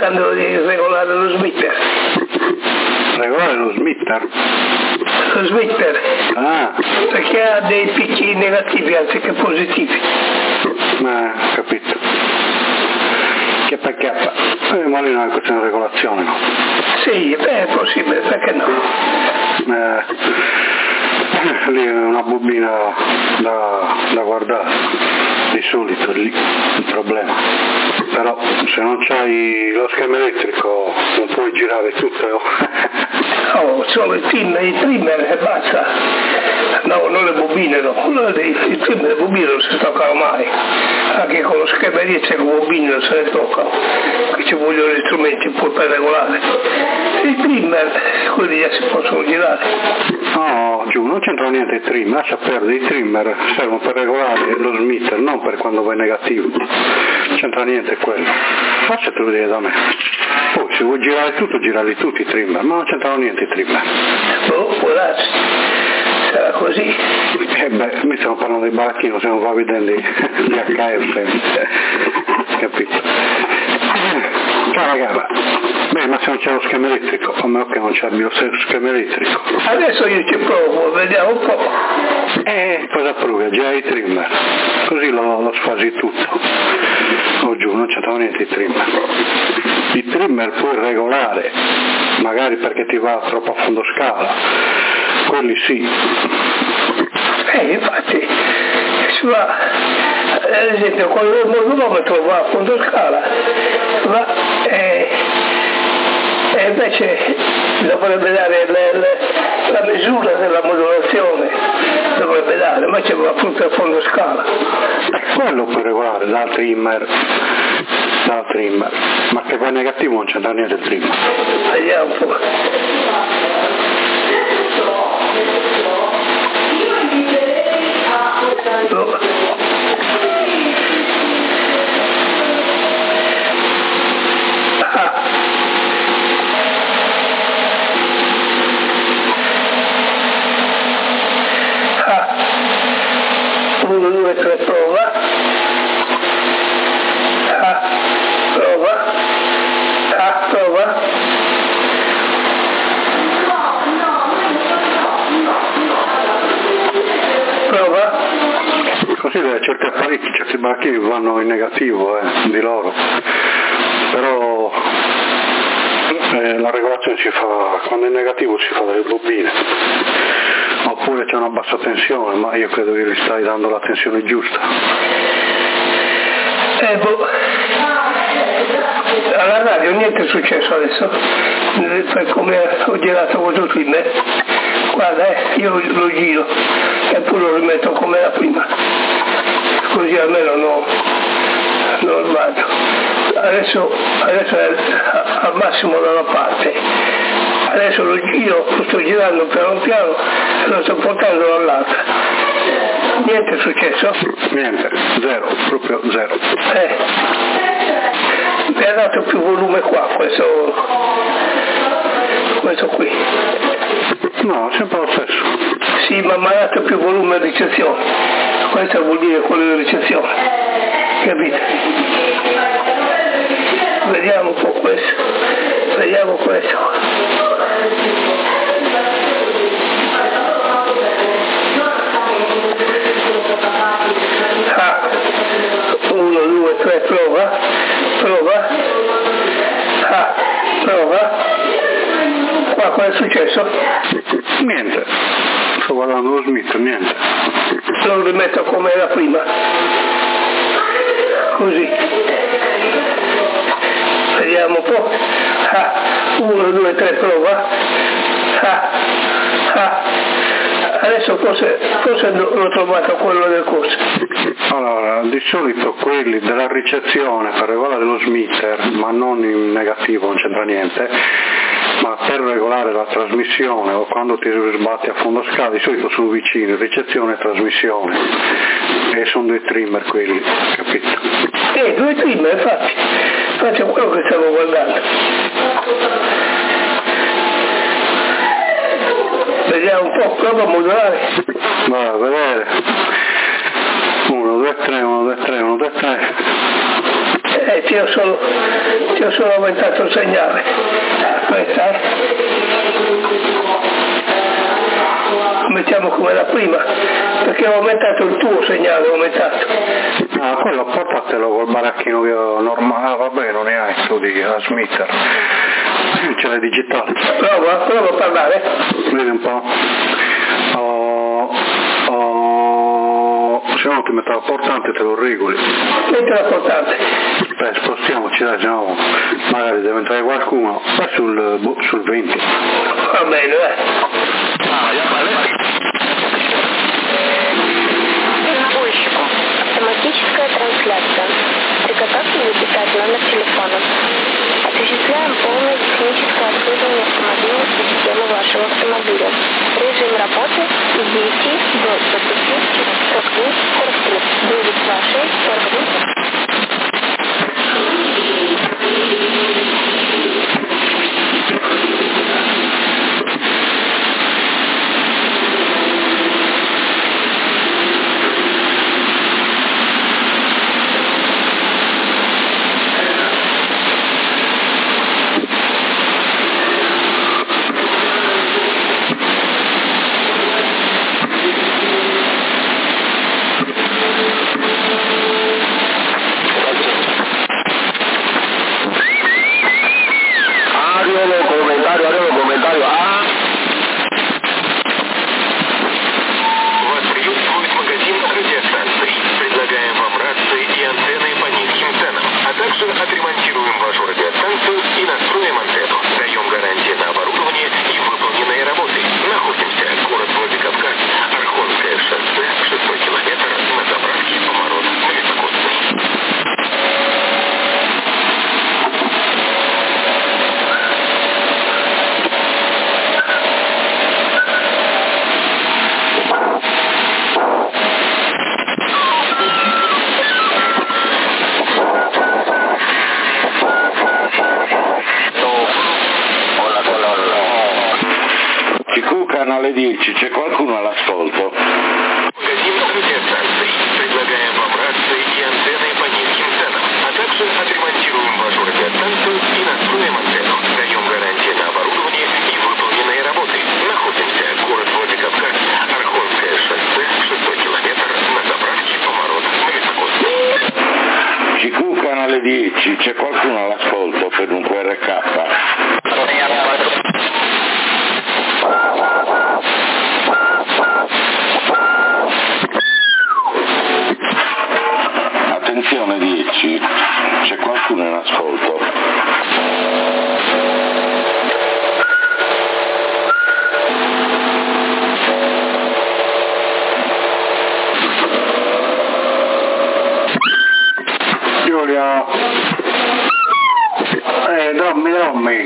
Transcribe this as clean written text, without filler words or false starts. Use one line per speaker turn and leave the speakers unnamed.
cercando di regolare lo smitter.
Regolare lo smitter?
Lo smitter.
Ah.
Perché ha dei picchi negativi anziché positivi.
Capito. Perché magari non è questione di regolazione, no?
Sì, è possibile, perché no?
Lì è una bobina da guardare, di solito lì il problema. Però se non c'hai lo schema elettrico non puoi girare tutto.
No, solo il trimmer e basta. No, non le bobine, no. Il trimmer e le bobine non si toccano mai. Anche con lo schema elettrico le bobine non se ne toccano. Qui ci vogliono gli strumenti poi per regolare. I trimmer, quelli già si possono girare.
No, giù, non c'entra niente il trimmer, lascia perdere, i trimmer servono per regolare lo smitter, non per quando vai negativo. Non c'entra niente quello. Facciatelo dire da me. Poi se vuoi girare tutto, girali tutti i trimmer, ma non c'entrano niente i trimmer.
Può darsi. Sarà così.
Mi stiamo parlando di baracchino, se non va vedendo gli HF. Capito? Ciao ragazzi. Beh, ma se non c'è lo schema elettrico, a meno che non c'è lo schema elettrico.
Adesso io ci provo, vediamo un po'.
Cosa provi? Già i trimmer. Così lo sfasi tutto. Oh giù, non c'entra niente i trimmer. I trimmer puoi regolare, magari perché ti va troppo a fondo scala. Quelli sì.
Infatti, si va, ad esempio, quando il modulometro va a fondo scala, e invece dovrebbe dare la misura della modulazione, dovrebbe dare, invece va appunto a fondo scala.
Quello puoi regolare dal trimmer, ma che va negativo non c'entra niente il trimmer.
Vediamo un po'. No. Uno, due, tre, prova. Prova.
Così certi apparecchi, certi baracchini vanno in negativo di loro, però la regolazione si fa, quando è negativo si fa dalle bobine, oppure c'è una bassa tensione, ma io credo che gli stai dando la tensione giusta.
Alla radio niente è successo adesso, per come ho girato questo trimmer. Guarda, io lo giro e poi lo rimetto come era prima, così almeno non sbaglio. Adesso è al massimo da una parte, adesso lo giro, lo sto girando piano piano e lo sto portando dall'altra. Niente è successo?
Niente, zero, proprio zero.
Mi ha dato più volume qua, questo qui.
No, sempre lo stesso.
Sì, ma mi ha dato più volume di ricezione. Questo vuol dire quello di ricezione. Capite? Vediamo un po' questo. Vediamo questo. 1, 2, 3, prova. Prova. Qua cosa è successo?
Niente. Sto guardando lo Smith, niente.
Lo rimetto come era prima. Così. Vediamo un po'. 1, 2, 3, prova. Adesso forse l'ho trovato quello del corso.
Allora, di solito quelli della ricezione per regolare lo smitter, ma non in negativo, non c'entra niente, ma per regolare la trasmissione o quando ti sbatti a fondo scala, di solito sono vicini, ricezione e trasmissione, e sono due trimmer quelli, capito?
Due trimmer, infatti è quello che stavo guardando. Vediamo un po', prova a modulare.
Va a vedere. 1, 2, 3, 1, 2, 3, 1, 2, 3.
Ti ho solo aumentato il segnale. Aspetta, mettiamo come la prima, perché ho aumentato il tuo segnale, ho aumentato.
Ah, quello portatelo col baracchino normale, vabbè, non ne hai tu di Smither. Ce l'hai digitale.
Prova a parlare.
Vedi un po'. Se no ti metto la portante e te lo regoli.
Metti la portante.
Beh, spostiamoci, dai, se no magari deve entrare qualcuno. Vai sul 20.
Va bene,
Автоматическая трансляция. Приготовьте записать номер телефона. Осуществляем полное техническое обслуживание автомобильной системы вашего автомобиля. Режим работы с 9 до 43 926 43.
Отремонтируем вашу радиостанцию и настроим антенну. Даем гарантии на оборудование и выполненные работы. Находимся. Город Владикавказ. Архонское шоссе. 6 километр. На заправке поворот Лесокосный.
Canale 10, c'è qualcuno all'ascolto?
Магазин радиостанций. Предлагаем вам рации и антенны по низким ценам. А также отремонтируем вашу радиостанцию и настроим антенну. Даем гарантии на оборудование и выполненные работы. Находимся. Город Владикавказ. Архонское шоссе. 6 километр. На заправке поворот Лесокосный.
CQ Canale 10, c'è qualcuno all'ascolto per un QRK? Attenzione 10, c'è qualcuno in ascolto?
Giulia, dammi,